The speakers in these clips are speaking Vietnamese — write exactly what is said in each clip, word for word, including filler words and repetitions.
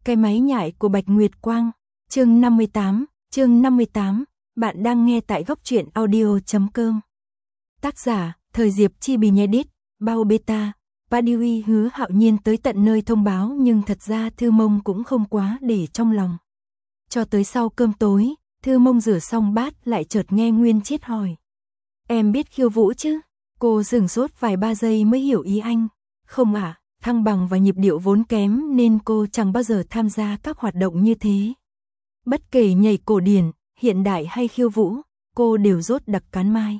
Cái máy nhại của Bạch Nguyệt Quang, chương năm mươi tám, chương năm mươi tám, bạn đang nghe tại góc truyện audio chấm com. Tác giả, Thời Diệp Chi Bì Nhé Đít, Bao Beta, Padiwi Hứa Hạo Nhiên tới tận nơi thông báo, nhưng thật ra Thư Mông cũng không quá để trong lòng. Cho tới sau cơm tối, Thư Mông rửa xong bát lại chợt nghe Nguyên Chiết hỏi. Em biết khiêu vũ chứ? Cô sửng sốt vài ba giây mới hiểu ý anh. Không ạ, à, thăng bằng và nhịp điệu vốn kém nên cô chẳng bao giờ tham gia các hoạt động như thế. Bất kể nhảy cổ điển, hiện đại hay khiêu vũ, cô đều rốt đặc cán mai.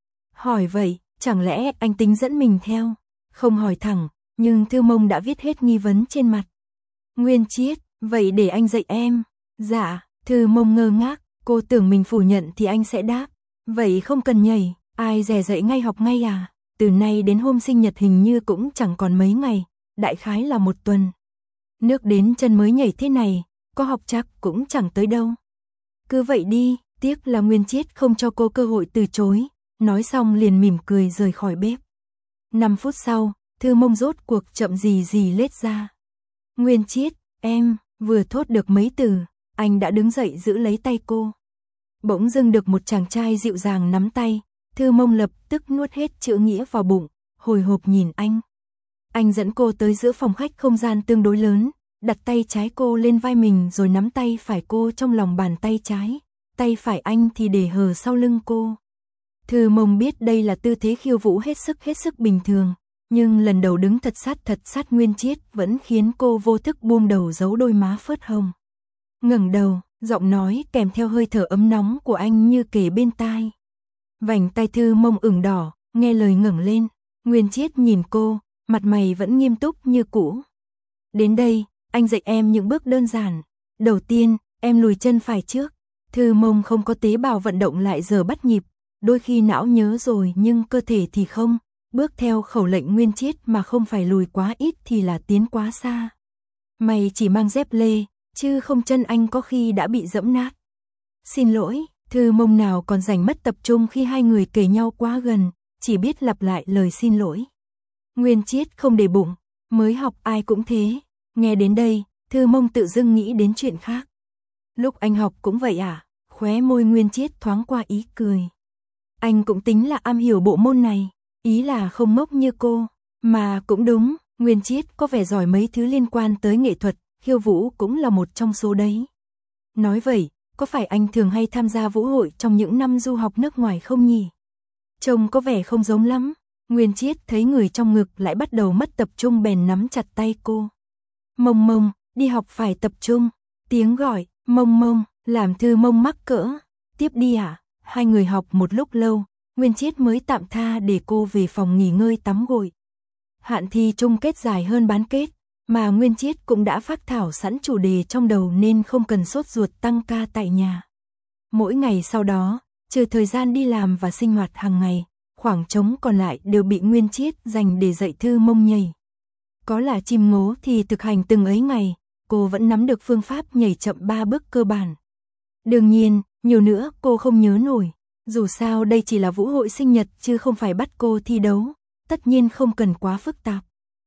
Hỏi vậy, chẳng lẽ anh tính dẫn mình theo? Không hỏi thẳng, nhưng Thư Mông đã viết hết nghi vấn trên mặt. Nguyên Chiết, vậy để anh dạy em. Dạ, Thư Mông ngơ ngác, cô tưởng mình phủ nhận thì anh sẽ đáp. Vậy không cần nhảy, ai dè dạy ngay học ngay à? Từ nay đến hôm sinh nhật hình như cũng chẳng còn mấy ngày, đại khái là một tuần. Nước đến chân mới nhảy thế này, có học chắc cũng chẳng tới đâu. Cứ vậy đi, tiếc là Nguyên Chiết không cho cô cơ hội từ chối, nói xong liền mỉm cười rời khỏi bếp. Năm phút sau, Thư Mông rốt cuộc chậm gì gì lết ra. Nguyên Chiết, em, vừa thốt được mấy từ, anh đã đứng dậy giữ lấy tay cô. Bỗng dưng được một chàng trai dịu dàng nắm tay, Thư Mông lập tức nuốt hết chữ nghĩa vào bụng, hồi hộp nhìn anh. Anh dẫn cô tới giữa phòng khách không gian tương đối lớn, đặt tay trái cô lên vai mình rồi nắm tay phải cô trong lòng bàn tay trái, tay phải anh thì để hờ sau lưng cô. Thư Mông biết đây là tư thế khiêu vũ hết sức hết sức bình thường, nhưng lần đầu đứng thật sát thật sát Nguyên Chiết vẫn khiến cô vô thức buông đầu giấu đôi má phớt hồng. Ngẩng đầu, giọng nói kèm theo hơi thở ấm nóng của anh như kề bên tai. Vành tai Thư Mông ửng đỏ, nghe lời ngẩng lên, Nguyên Chiết nhìn cô, mặt mày vẫn nghiêm túc như cũ. Đến đây, anh dạy em những bước đơn giản. Đầu tiên, em lùi chân phải trước. Thư Mông không có tế bào vận động lại giờ bắt nhịp, đôi khi não nhớ rồi nhưng cơ thể thì không. Bước theo khẩu lệnh Nguyên Chiết mà không phải lùi quá ít thì là tiến quá xa. Mày chỉ mang dép lê, chứ không chân anh có khi đã bị dẫm nát. Xin lỗi. Thư Mông nào còn rảnh mất tập trung khi hai người kề nhau quá gần, chỉ biết lặp lại lời xin lỗi. Nguyên Chiết không để bụng, mới học ai cũng thế. Nghe đến đây, Thư Mông tự dưng nghĩ đến chuyện khác. Lúc anh học cũng vậy à? Khóe môi Nguyên Chiết thoáng qua ý cười. Anh cũng tính là am hiểu bộ môn này, ý là không ngốc như cô. Mà cũng đúng, Nguyên Chiết có vẻ giỏi mấy thứ liên quan tới nghệ thuật, khiêu vũ cũng là một trong số đấy. Nói vậy, có phải anh thường hay tham gia vũ hội trong những năm du học nước ngoài không nhỉ? Trông có vẻ không giống lắm. Nguyên Chiết thấy người trong ngực lại bắt đầu mất tập trung bèn nắm chặt tay cô. Mông Mông, đi học phải tập trung. Tiếng gọi, Mông Mông, làm Thư Mông mắc cỡ. Tiếp đi à? Hai người học một lúc lâu, Nguyên Chiết mới tạm tha để cô về phòng nghỉ ngơi tắm gội. Hạn thi chung kết dài hơn bán kết, mà Nguyên Chiết cũng đã phác thảo sẵn chủ đề trong đầu nên không cần sốt ruột tăng ca tại nhà. Mỗi ngày sau đó, trừ thời gian đi làm và sinh hoạt hàng ngày, khoảng trống còn lại đều bị Nguyên Chiết dành để dạy Thư Mông nhảy. Có là chim ngố thì thực hành từng ấy ngày, cô vẫn nắm được phương pháp nhảy chậm ba bước cơ bản. Đương nhiên, nhiều nữa cô không nhớ nổi, dù sao đây chỉ là vũ hội sinh nhật chứ không phải bắt cô thi đấu, tất nhiên không cần quá phức tạp.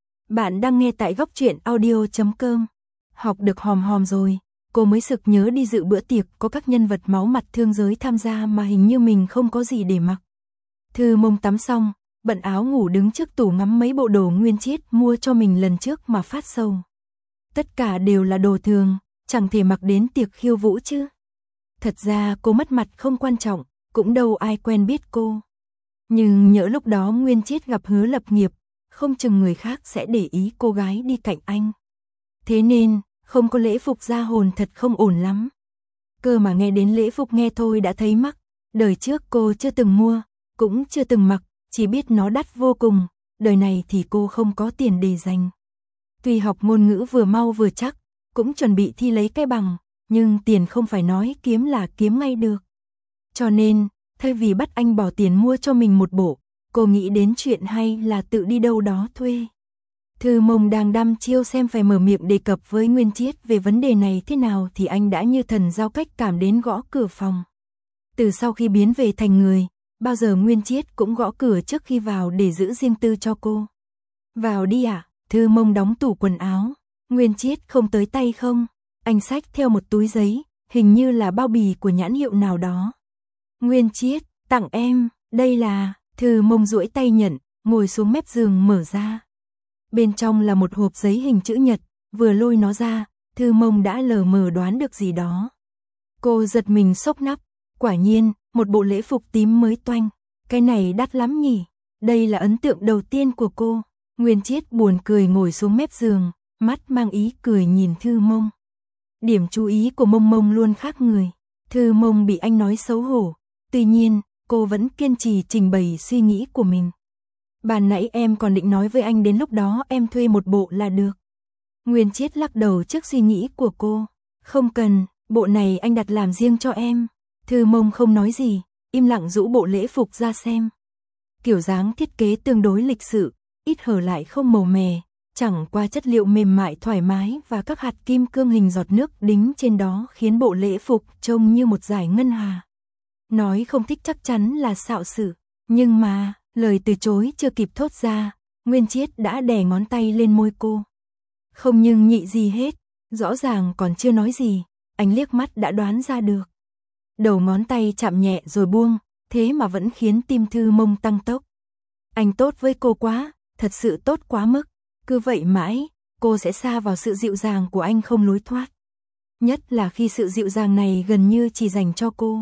Bạn đang nghe tại góc truyện audio chấm com. Học được hòm hòm rồi, cô mới sực nhớ đi dự bữa tiệc có các nhân vật máu mặt thương giới tham gia mà hình như mình không có gì để mặc. Thư Mông tắm xong, bận áo ngủ đứng trước tủ ngắm mấy bộ đồ Nguyên Chiết mua cho mình lần trước mà phát sầu. Tất cả đều là đồ thường, chẳng thể mặc đến tiệc khiêu vũ chứ. Thật ra cô mất mặt không quan trọng, cũng đâu ai quen biết cô. Nhưng nhỡ lúc đó Nguyên Chiết gặp Hứa lập nghiệp, không chừng người khác sẽ để ý cô gái đi cạnh anh. Thế nên, không có lễ phục ra hồn thật không ổn lắm. Cơ mà nghe đến lễ phục nghe thôi đã thấy mắc, đời trước cô chưa từng mua, cũng chưa từng mặc, chỉ biết nó đắt vô cùng, đời này thì cô không có tiền để dành. Tuy học ngôn ngữ vừa mau vừa chắc, cũng chuẩn bị thi lấy cái bằng, nhưng tiền không phải nói kiếm là kiếm ngay được. Cho nên, thay vì bắt anh bỏ tiền mua cho mình một bộ, cô nghĩ đến chuyện hay là tự đi đâu đó thuê. Thư Mông đang đăm chiêu xem phải mở miệng đề cập với Nguyên Chiết về vấn đề này thế nào thì anh đã như thần giao cách cảm đến gõ cửa phòng. Từ sau khi biến về thành người, bao giờ Nguyên Chiết cũng gõ cửa trước khi vào để giữ riêng tư cho cô. Vào đi ạ. À? Thư Mông đóng tủ quần áo, Nguyên Chiết không tới tay không? Anh xách theo một túi giấy, hình như là bao bì của nhãn hiệu nào đó. Nguyên Chiết, tặng em, đây là, Thư Mông duỗi tay nhận, ngồi xuống mép giường mở ra. Bên trong là một hộp giấy hình chữ nhật, vừa lôi nó ra, Thư Mông đã lờ mờ đoán được gì đó. Cô giật mình xốc nắp, quả nhiên, một bộ lễ phục tím mới toanh. Cái này đắt lắm nhỉ, đây là ấn tượng đầu tiên của cô. Nguyên Chiết buồn cười ngồi xuống mép giường, mắt mang ý cười nhìn Thư Mông. Điểm chú ý của Mông Mông luôn khác người. Thư Mông bị anh nói xấu hổ, tuy nhiên, cô vẫn kiên trì trình bày suy nghĩ của mình. Ban nãy em còn định nói với anh đến lúc đó em thuê một bộ là được. Nguyên Chiết lắc đầu trước suy nghĩ của cô. Không cần, bộ này anh đặt làm riêng cho em. Thư Mông không nói gì, im lặng rũ bộ lễ phục ra xem. Kiểu dáng thiết kế tương đối lịch sự, ít hở lại không màu mè, chẳng qua chất liệu mềm mại thoải mái và các hạt kim cương hình giọt nước đính trên đó khiến bộ lễ phục trông như một dải ngân hà. Nói không thích chắc chắn là xạo sự, nhưng mà, lời từ chối chưa kịp thốt ra, Nguyên Chiết đã đè ngón tay lên môi cô. Không nhưng nhị gì hết, rõ ràng còn chưa nói gì, anh liếc mắt đã đoán ra được. Đầu ngón tay chạm nhẹ rồi buông, thế mà vẫn khiến tim Thư Mông tăng tốc. Anh tốt với cô quá, thật sự tốt quá mức, cứ vậy mãi, cô sẽ sa vào sự dịu dàng của anh không lối thoát. Nhất là khi sự dịu dàng này gần như chỉ dành cho cô.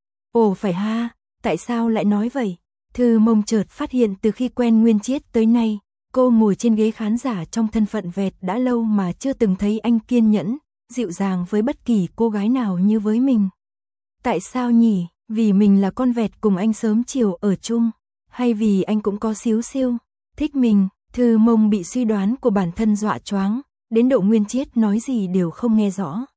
Ồ phải ha, tại sao lại nói vậy? Thư Mông chợt phát hiện từ khi quen Nguyên Chiết tới nay, cô ngồi trên ghế khán giả trong thân phận vẹt đã lâu mà chưa từng thấy anh kiên nhẫn, dịu dàng với bất kỳ cô gái nào như với mình. Tại sao nhỉ? Vì mình là con vẹt cùng anh sớm chiều ở chung, hay vì anh cũng có xíu xiu thích mình? Thư Mông bị suy đoán của bản thân dọa choáng, đến độ Nguyên Chiết nói gì đều không nghe rõ.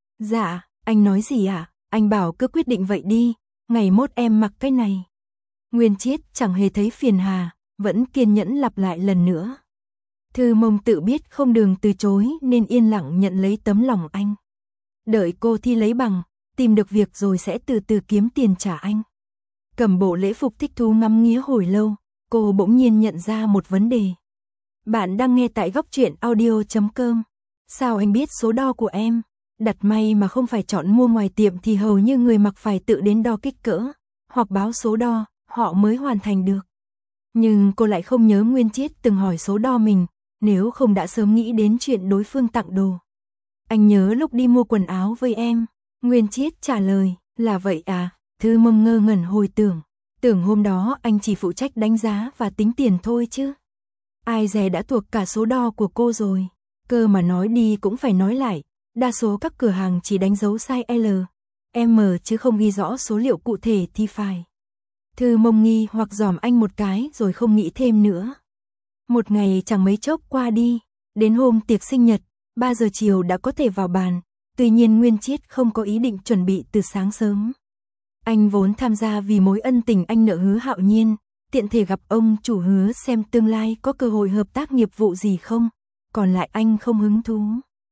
Dạ, anh nói gì ạ? À? Anh bảo cứ quyết định vậy đi, ngày mốt em mặc cái này. Nguyên Chiết chẳng hề thấy phiền hà, vẫn kiên nhẫn lặp lại lần nữa. Thư Mông tự biết không đường từ chối nên yên lặng nhận lấy tấm lòng anh. Đợi cô thi lấy bằng, tìm được việc rồi sẽ từ từ kiếm tiền trả anh. Cầm bộ lễ phục thích thú ngắm nghía hồi lâu, cô bỗng nhiên nhận ra một vấn đề. Bạn đang nghe tại góc truyện audio chấm com. Sao anh biết số đo của em? Đặt may mà không phải chọn mua ngoài tiệm thì hầu như người mặc phải tự đến đo kích cỡ, hoặc báo số đo, họ mới hoàn thành được. Nhưng cô lại không nhớ Nguyên Chiết từng hỏi số đo mình, nếu không đã sớm nghĩ đến chuyện đối phương tặng đồ. Anh nhớ lúc đi mua quần áo với em. Nguyên Chiết trả lời, là vậy à? Thư Mông ngơ ngẩn hồi tưởng, tưởng hôm đó anh chỉ phụ trách đánh giá và tính tiền thôi chứ. Ai dè đã thuộc cả số đo của cô rồi, cơ mà nói đi cũng phải nói lại, đa số các cửa hàng chỉ đánh dấu size L, M chứ không ghi rõ số liệu cụ thể thì phải. Thư Mông nghi hoặc dòm anh một cái rồi không nghĩ thêm nữa. Một ngày chẳng mấy chốc qua đi, đến hôm tiệc sinh nhật, ba giờ chiều đã có thể vào bàn, tuy nhiên Nguyên Chiết không có ý định chuẩn bị từ sáng sớm. Anh vốn tham gia vì mối ân tình anh nợ Hứa Hạo Nhiên, tiện thể gặp ông chủ Hứa xem tương lai có cơ hội hợp tác nghiệp vụ gì không, còn lại anh không hứng thú.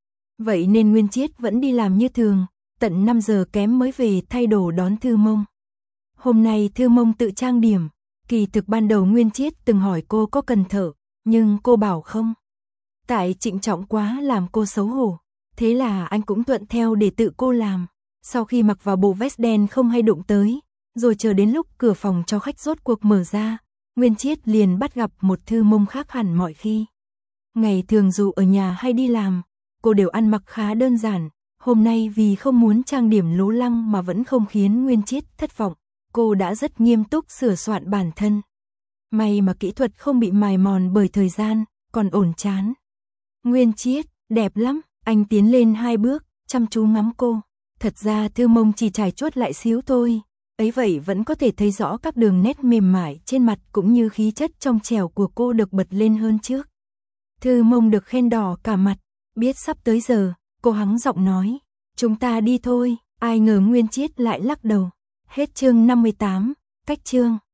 Vậy nên Nguyên Chiết vẫn đi làm như thường, tận năm giờ kém mới về thay đồ đón Thư Mông. Hôm nay Thư Mông tự trang điểm, kỳ thực ban đầu Nguyên Chiết từng hỏi cô có cần thợ, nhưng cô bảo không. Tại trịnh trọng quá làm cô xấu hổ, thế là anh cũng thuận theo để tự cô làm. Sau khi mặc vào bộ vest đen không hay đụng tới, rồi chờ đến lúc cửa phòng cho khách rốt cuộc mở ra, Nguyên Chiết liền bắt gặp một Thư Mông khác hẳn mọi khi. Ngày thường dù ở nhà hay đi làm, cô đều ăn mặc khá đơn giản, hôm nay vì không muốn trang điểm lố lăng mà vẫn không khiến Nguyên Chiết thất vọng, cô đã rất nghiêm túc sửa soạn bản thân. May mà kỹ thuật không bị mài mòn bởi thời gian, còn ổn chán. Nguyên Chiết, đẹp lắm, anh tiến lên hai bước, chăm chú ngắm cô. Thật ra Thư Mông chỉ trải chuốt lại xíu thôi, ấy vậy vẫn có thể thấy rõ các đường nét mềm mại trên mặt cũng như khí chất trong trẻo của cô được bật lên hơn trước. Thư Mông được khen đỏ cả mặt, biết sắp tới giờ, cô hắng giọng nói, chúng ta đi thôi, ai ngờ Nguyên Chiết lại lắc đầu. Hết chương năm mươi tám, cách chương.